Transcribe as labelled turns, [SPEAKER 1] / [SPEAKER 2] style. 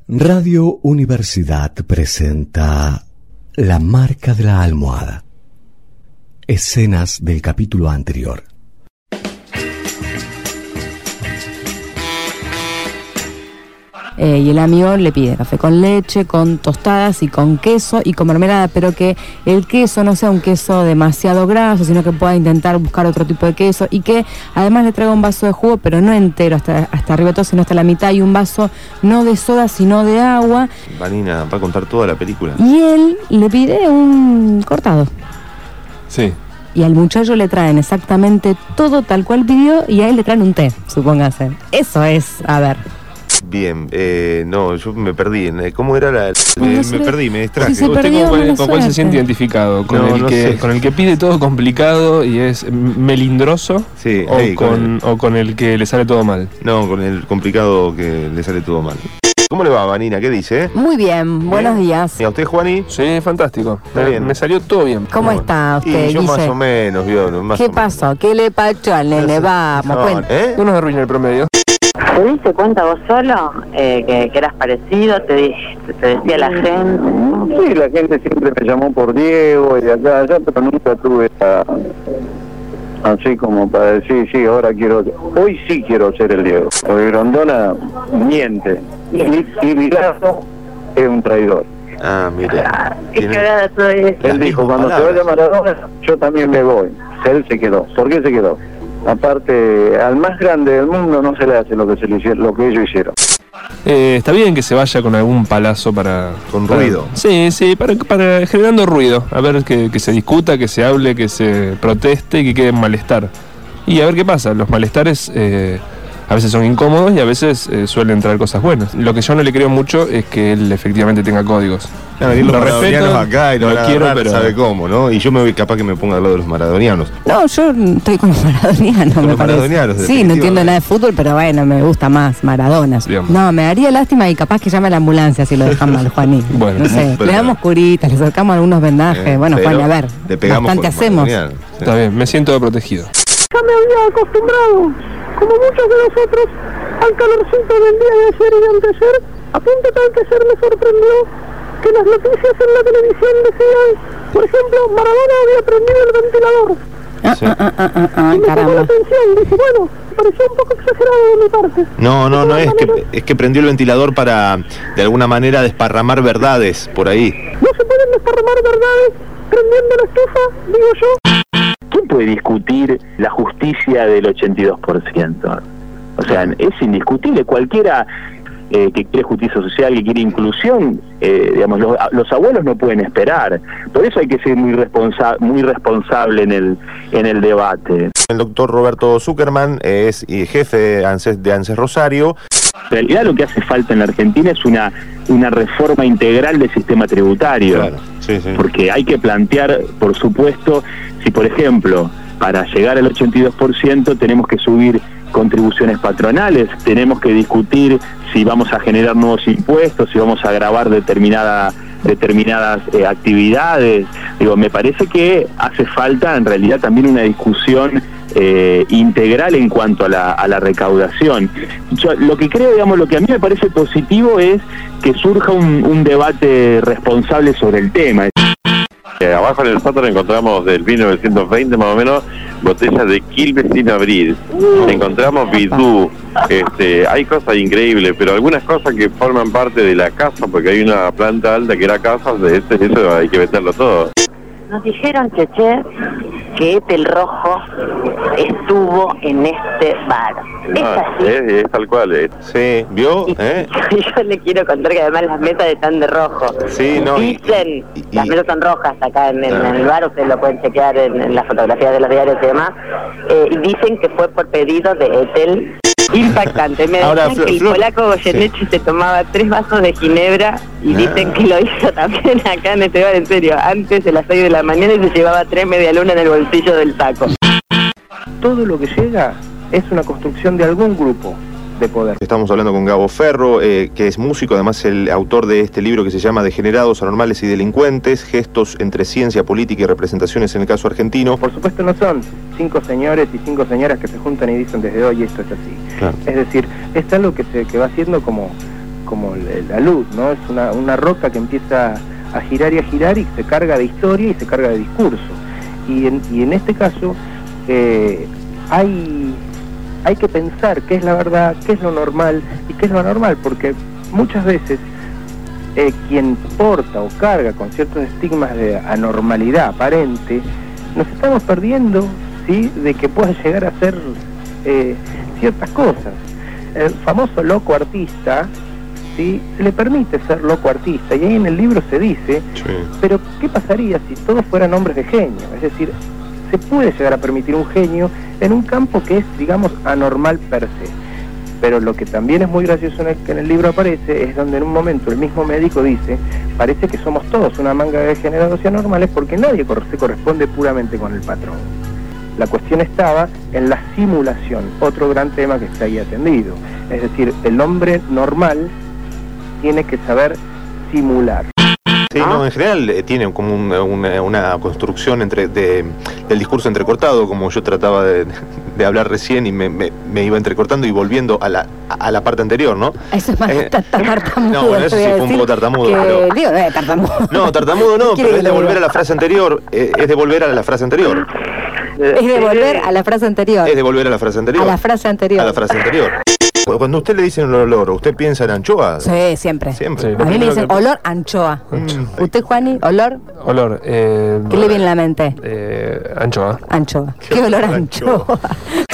[SPEAKER 1] Radio Universidad presenta La marca de la almohada. Escenas del capítulo anterior.
[SPEAKER 2] Y el amigo le pide café con leche, con tostadas y con queso y con mermelada, pero que el queso no sea un queso demasiado graso, sino que pueda intentar buscar otro tipo de queso y que además le traiga un vaso de jugo, pero no entero hasta arriba todo, sino hasta la mitad, y un vaso no de soda, sino de agua.
[SPEAKER 3] Vanina va a contar toda la película.
[SPEAKER 2] Y él le pide un cortado.
[SPEAKER 3] Sí.
[SPEAKER 2] Y al muchacho le traen exactamente todo tal cual pidió, y a él le traen un té, supóngase. Eso es, a ver.
[SPEAKER 3] Bien, no, yo me perdí. ¿Cómo era la...?
[SPEAKER 2] Me
[SPEAKER 3] perdí, me distraje.
[SPEAKER 2] Si se perdió,
[SPEAKER 4] ¿Con cuál se siente identificado? ¿Con el que pide todo complicado y es melindroso?
[SPEAKER 3] Sí,
[SPEAKER 4] o con el que le sale todo mal?
[SPEAKER 3] No, con el complicado que le sale todo mal. ¿Cómo le va, Vanina? ¿Qué dice?
[SPEAKER 2] Muy bien, buenos días.
[SPEAKER 3] ¿Y a usted, Juani?
[SPEAKER 4] Sí, fantástico.
[SPEAKER 3] Bien.
[SPEAKER 4] Me salió todo bien.
[SPEAKER 2] ¿Cómo está usted,
[SPEAKER 3] Y yo
[SPEAKER 2] Guille?
[SPEAKER 3] más o menos, ¿vio?
[SPEAKER 2] ¿Qué pasó? ¿Qué le pasó al nene? Vamos, cuenta.
[SPEAKER 4] ¿Tú nos arruinas el promedio?
[SPEAKER 5] ¿Te diste cuenta vos solo que eras parecido? ¿Te decía la gente?
[SPEAKER 6] Sí, la gente siempre me llamó por Diego y de acá allá, pero nunca tuve así como para decir, sí, hoy sí quiero ser el Diego. Porque Grondona miente y Milano es un traidor.
[SPEAKER 3] Ah, mire.
[SPEAKER 5] Qué cagada todo esto.
[SPEAKER 6] Él dijo, cuando se vaya Maradona, yo también me voy. Él se quedó. ¿Por qué se quedó? Aparte, al más grande del mundo no se le hace lo que ellos hicieron.
[SPEAKER 4] Está bien que se vaya con algún palazo para
[SPEAKER 3] ruido.
[SPEAKER 4] Sí, para generando ruido. A ver que se discuta, que se hable, que se proteste y que quede malestar. Y a ver qué pasa. Los malestares a veces son incómodos y a veces suelen traer cosas buenas. Lo que yo no le creo mucho es que él efectivamente tenga códigos.
[SPEAKER 3] Los maradonianos acá y
[SPEAKER 4] lo quiero, pero
[SPEAKER 3] sabe cómo, ¿no? Y yo me voy capaz que me ponga al lado de los maradonianos.
[SPEAKER 2] No, yo estoy con los maradonianos, me parece.
[SPEAKER 3] Maradonianos,
[SPEAKER 2] sí, no entiendo nada de fútbol, pero bueno, me gusta más Maradona.
[SPEAKER 4] Digamos.
[SPEAKER 2] No, me daría lástima y capaz que llame a la ambulancia si lo dejan mal, Juanín.
[SPEAKER 4] Bueno,
[SPEAKER 2] no sé, le damos curitas, le sacamos algunos vendajes. Bueno, Juan, a ver,
[SPEAKER 3] le pegamos
[SPEAKER 2] bastante hacemos.
[SPEAKER 3] Sí.
[SPEAKER 4] Está bien, me siento protegido.
[SPEAKER 7] Ya me había acostumbrado, como muchos de nosotros, al calorcito del día de ayer y de anteayer, a punto tal que ayer me sorprendió que las noticias en la televisión decían, por ejemplo, Maradona había prendido el ventilador. Y me llamó la atención, dije, bueno, pareció un poco exagerado de mi parte.
[SPEAKER 3] No, es que prendió el ventilador para, de alguna manera, desparramar verdades por ahí.
[SPEAKER 7] No se pueden desparramar verdades prendiendo la estufa, digo yo.
[SPEAKER 6] ¿Quién puede discutir la justicia del 82%? O sea, es indiscutible. Cualquiera que quiere justicia social, que quiere inclusión, digamos, los abuelos no pueden esperar. Por eso hay que ser muy responsable en el debate.
[SPEAKER 3] El doctor Roberto Zuckerman es jefe de ANSES Rosario.
[SPEAKER 6] En realidad lo que hace falta en la Argentina es una reforma integral del sistema tributario.
[SPEAKER 3] Claro, sí.
[SPEAKER 6] Porque hay que plantear, por supuesto, si por ejemplo, para llegar al 82% tenemos que subir contribuciones patronales, tenemos que discutir si vamos a generar nuevos impuestos, si vamos a gravar determinadas actividades. Digo, me parece que hace falta en realidad también una discusión integral en cuanto a la recaudación. Yo, lo que creo, digamos, lo que a mí me parece positivo es que surja un debate responsable sobre el tema.
[SPEAKER 8] Abajo en el sótano encontramos del 1920 más o menos botellas de Quilmes sin abrir. Encontramos bidú, hay cosas increíbles, pero algunas cosas que forman parte de la casa, porque hay una planta alta que era casa, eso hay que venderlo todo.
[SPEAKER 5] Nos dijeron, Cheche, que Etel Rojo estuvo en este bar. ¿Es así?
[SPEAKER 8] Es tal cual.
[SPEAKER 3] Sí, ¿vio?
[SPEAKER 5] Yo le quiero contar que además las mesas están de rojo.
[SPEAKER 3] Sí, no.
[SPEAKER 5] Dicen, las mesas son rojas acá en el bar, ustedes lo pueden chequear en las fotografías de los diarios y demás. Y dicen que fue por pedido de Etel. Impactante. Me decían que el polaco Goyeneche se tomaba 3 vasos de ginebra y dicen que lo hizo también acá en este bar, en serio, antes de las 6 de la mañana y se llevaba 3 medialunas en el bolsillo del saco.
[SPEAKER 9] Todo lo que llega es una construcción de algún grupo de poder.
[SPEAKER 3] Estamos hablando con Gabo Ferro, que es músico, además el autor de este libro que se llama Degenerados, Anormales y Delincuentes, gestos entre ciencia, política y representaciones en el caso argentino.
[SPEAKER 9] Por supuesto no son 5 señores y 5 señoras que se juntan y dicen desde hoy esto es así.
[SPEAKER 3] Claro.
[SPEAKER 9] Es decir, es algo que va haciendo como como la luz, ¿no? Es una roca que empieza a girar y se carga de historia y se carga de discurso. Y en este caso hay que pensar qué es la verdad, qué es lo normal y qué es lo anormal, porque muchas veces quien porta o carga con ciertos estigmas de anormalidad aparente, nos estamos perdiendo, ¿sí?, de que pueda llegar a hacer ciertas cosas. El famoso loco artista, ¿sí?, se le permite ser loco artista, y ahí en el libro se dice, sí, pero ¿qué pasaría si todos fueran hombres de genio? Es decir, se puede llegar a permitir un genio en un campo que es, digamos, anormal per se. Pero lo que también es muy gracioso que en el libro aparece es donde en un momento el mismo médico dice, parece que somos todos una manga de degenerados y anormales porque nadie se corresponde puramente con el patrón. La cuestión estaba en la simulación, otro gran tema que está ahí atendido. Es decir, el hombre normal tiene que saber simular.
[SPEAKER 3] Sí, no, en general tiene como una construcción del discurso entrecortado, como yo trataba de hablar recién y me iba entrecortando y volviendo a la parte anterior, ¿no?
[SPEAKER 2] Eso es más tartamudo.
[SPEAKER 3] No, bueno, eso sí fue un poco tartamudo.
[SPEAKER 2] Pero... Digo, tartamudo.
[SPEAKER 3] No, tartamudo no, pero es de volver a la frase anterior. Es de volver a la frase anterior.
[SPEAKER 2] Es de volver a la frase anterior.
[SPEAKER 3] Es de volver a la frase anterior.
[SPEAKER 2] A la frase anterior.
[SPEAKER 3] A la frase anterior. Cuando usted le dicen olor, ¿usted piensa en anchoa?
[SPEAKER 2] Sí, siempre.
[SPEAKER 3] Siempre.
[SPEAKER 2] A mí me dicen olor anchoa. ¿Usted, Juani, olor?
[SPEAKER 4] Olor.
[SPEAKER 2] ¿Qué le viene a la mente?
[SPEAKER 4] Anchoa.
[SPEAKER 2] Anchoa. ¿Qué olor a anchoa?